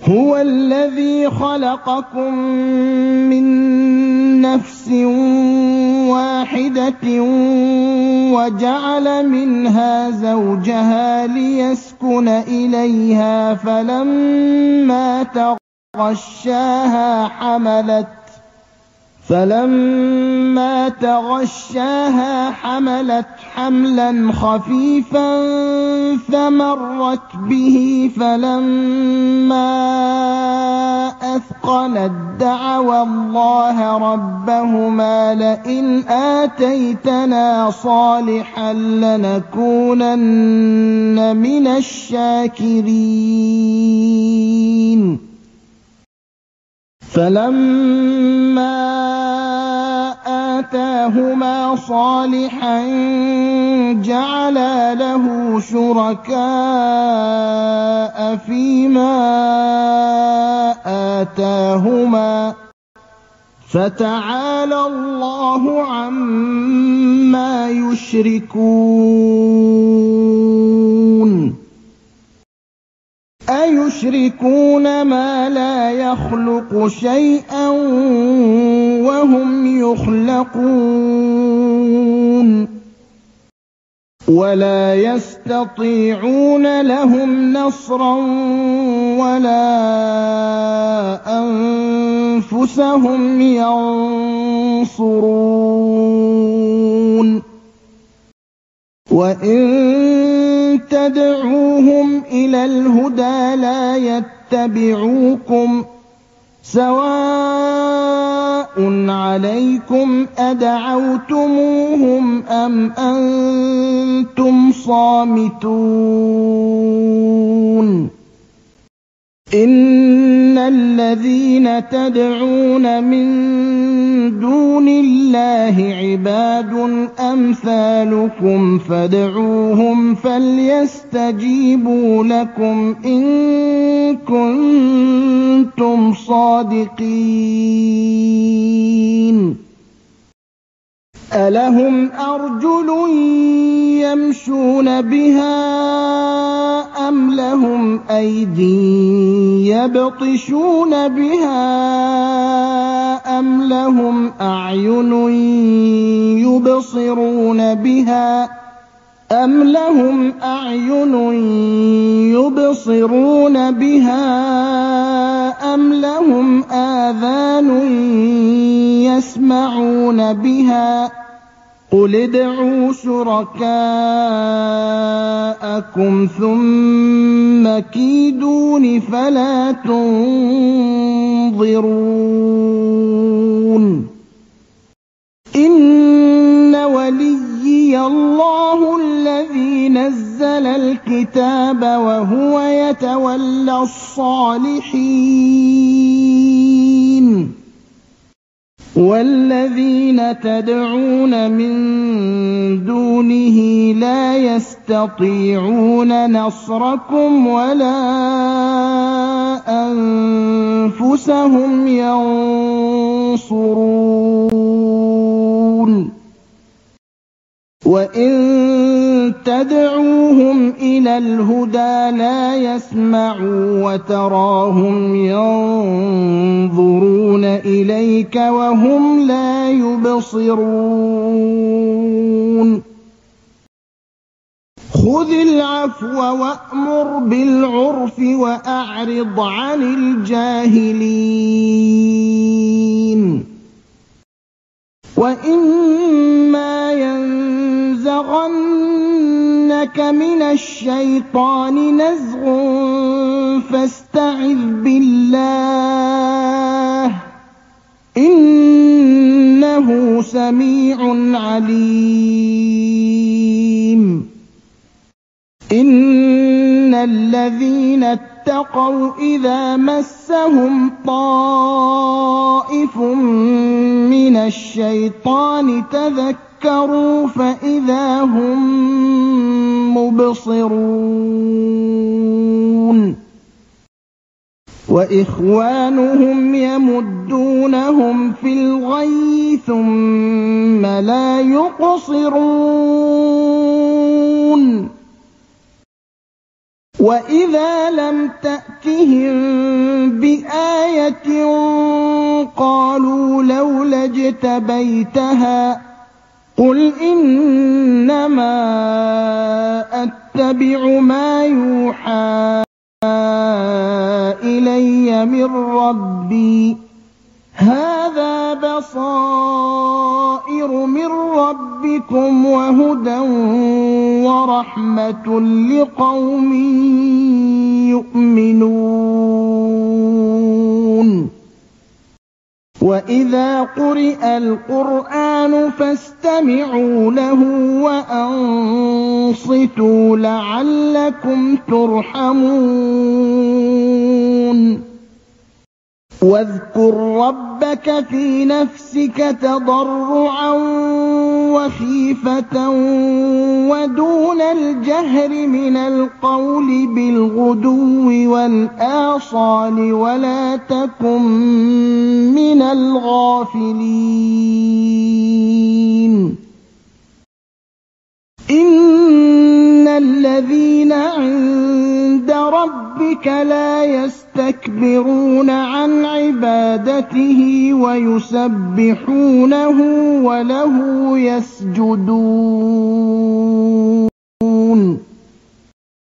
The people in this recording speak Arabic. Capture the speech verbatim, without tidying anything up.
هُوَ الَّذِي خَلَقَكُم مِّن نَّفْسٍ وَاحِدَةٍ وَجَعَلَ مِنْهَا زَوْجَهَا لِيَسْكُنَ إِلَيْهَا فَلَمَّا تَغَشَّاهَا حَمَلَتْ فَلَمَّا تَغَشَّاهَا حَمَلَتْ حَمْلًا خَفِيفًا فَمَرَّتْ بِهِ فَلَمَّا أَثْقَلَت دَّعَوَا اللَّهَ رَبَّهُمَا لَئِنْ آتَيْتَنَا صَالِحًا لَّنَكُونَنَّ مِنَ الشَّاكِرِينَ فَلَمَّا آتَاهُمَا صَالِحًا جَعَلَا لَهُ شُرَكَاءَ فِيمَا آتَاهُمَا ۚ فَتَعَالَى اللَّهُ عَمَّا يُشْرِكُونَ أَيُشْرِكُونَ مَا لَا يَخْلُقُ شَيْئًا وَهُمْ يُخْلَقُونَ وَلَا يَسْتَطِيعُونَ لَهُمْ نَصْرًا وَلَا أَنفُسَهُمْ يَنصُرُونَ وَإِن تَدْعُوهُمْ إِلَى الْهُدَىٰ لَا يَتَّبِعُوكُمْ ۚ سَوَاءٌ عَلَيْكُمْ أَدَعَوْتُمُوهُمْ أَمْ أَنتُمْ صَامِتُونَ إِنَّ الَّذِينَ تَدْعُونَ مِن دُونِ اللَّهِ عِبَادٌ أَمْثَالُكُمْ فَادْعُوهُمْ فَلْيَسْتَجِيبُوا لَكُمْ إِن كُنتُمْ صَادِقِينَ أَلَهُمْ أَرْجُلٌ يَمْشُونَ بِهَا أَمْ لَهُمْ أَيْدٍ يَبْطِشُونَ بِهَا أَمْ لَهُمْ أَعْيُنٌ يُبْصِرُونَ بِهَا أَمْ لَهُمْ أَعْيُنٌ يُبْصِرُونَ بِهَا أَمْ لَهُمْ آذَانٌ يَسْمَعُونَ بِهَا ۗ قُلِ ادْعُوا شُرَكَاءَكُمْ ثُمَّ كِيدُونِ فَلَا تُنظِرُونِ إِنَّ وَلِيِّيَ اللَّهُ الَّذِي نَزَّلَ الْكِتَابَ وَهُوَ يَتَوَلَّى الصَّالِحِينَ وَالَّذِينَ تَدْعُونَ مِن دُونِهِ لَا يَسْتَطِيعُونَ نَصْرَكُمْ وَلَا أَنفُسَهُمْ يَنصُرُونَ وَإِن تَدْعُوهُمْ إِلَى الْهُدَىٰ لَا يَسْمَعُوا وَتَرَاهُمْ يَنظُرُونَ إِلَيْكَ وَهُمْ لَا يُبْصِرُونَ خُذِ الْعَفْوَ وَأْمُرْ بِالْعُرْفِ وَأَعْرِضْ عَنِ الْجَاهِلِينَ وَإِمَّا يَنزَغَنَّكَ مِنَ الشَّيْطَانِ نَزْغٌ فَاسْتَعِذْ بِاللَّهِ ۖ إِنَّهُ سَمِيعٌ عَلِيمٌ إِنَّ الَّذِينَ اتَّقَوْا إِذَا مَسَّهُمْ طَائِفٌ مِّنَ الشَّيْطَانِ تَذَكَّرُوا فَإِذَا هُم مُّبْصِرُونَ وَإِخْوَانُهُمْ يَمُدُّونَهُمْ فِي الْغَيِّ ثُمَّ لَا يُقْصِرُونَ وَإِذَا لَمْ تَأْتِهِم آيَةٍ قَالُوا لَوْلَا اجْتَبَيْتَهَا ۚ قُلْ إِنَّمَا أَتَّبِعُ مَا يُوحَىٰ إِلَيَّ مِن رَّبِّي ۚ هَٰذَا بَصَائِرُ مِن رَّبِّكُمْ وَهُدًى وَرَحْمَةٌ لِّقَوْمٍ يُؤْمِنُونَ وَإِذَا قُرِئَ الْقُرْآنُ فَاسْتَمِعُوا لَهُ وَأَنصِتُوا لَعَلَّكُمْ تُرْحَمُونَ وَاذْكُر رَّبَّكَ فِي نَفْسِكَ تَضَرُّعًا وَخِيفَةً وَدُونَ الْجَهْرِ مِنَ الْقَوْلِ بِالْغُدُوِّ وَالْآصَالِ وَلَا تَكُن مِّنَ الْغَافِلِينَ إِنَّ الَّذِينَ عِندَ رَبِّكَ لَا يَسْتَكْبِرُونَ عَنْ عِبَادَتِهِ وَيُسَبِّحُونَهُ وَلَهُ يَسْجُدُونَ